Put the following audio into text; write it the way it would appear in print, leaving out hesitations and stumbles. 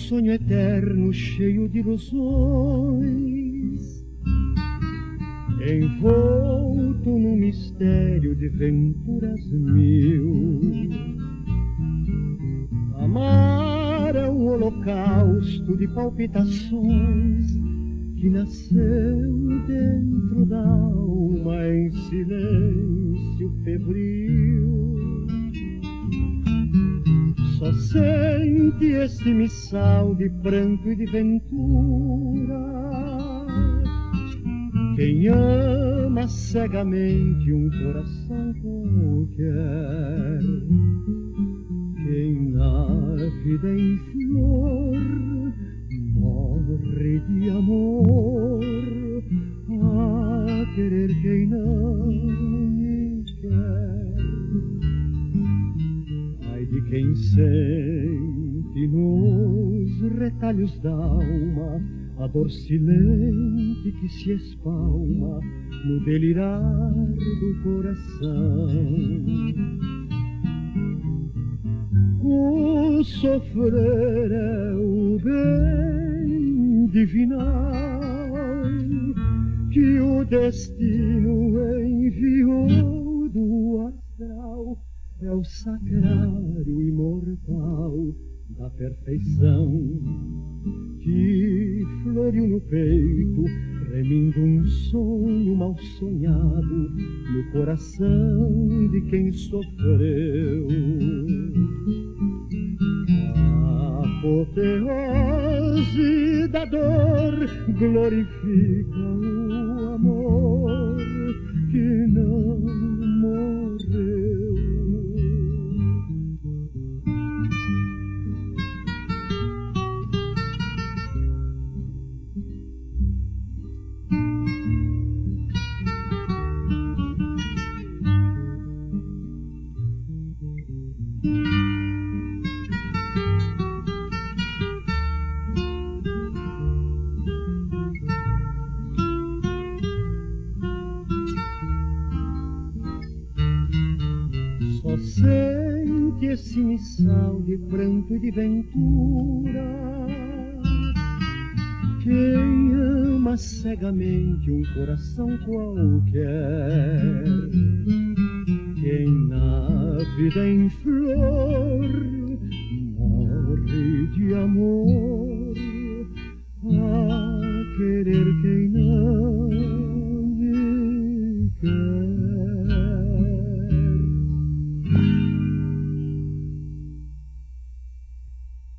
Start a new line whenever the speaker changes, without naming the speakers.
sonho eterno cheio de ilusões, envolto num mistério de venturas mil. Amar é um holocausto de palpitações que nasceu dentro da alma em silêncio febril. Só sente este missal de pranto e de ventura quem ama cegamente um coração qualquer. Quem na vida em flor morre de amor a querer quem não me quer. Ai de quem sente nos retalhos da alma a dor silente que se espalma no delirar do coração. O sofrer é o bem divinal que o destino enviou do astral. É o sacrário imortal da perfeição que floriu no peito, remindo um sonho mal sonhado no coração de quem sofreu. A apoteose da dor glorifica o amor que não morreu. Só sente esse missal de pranto e de ventura quem ama cegamente um coração qualquer. Quem na vida em flor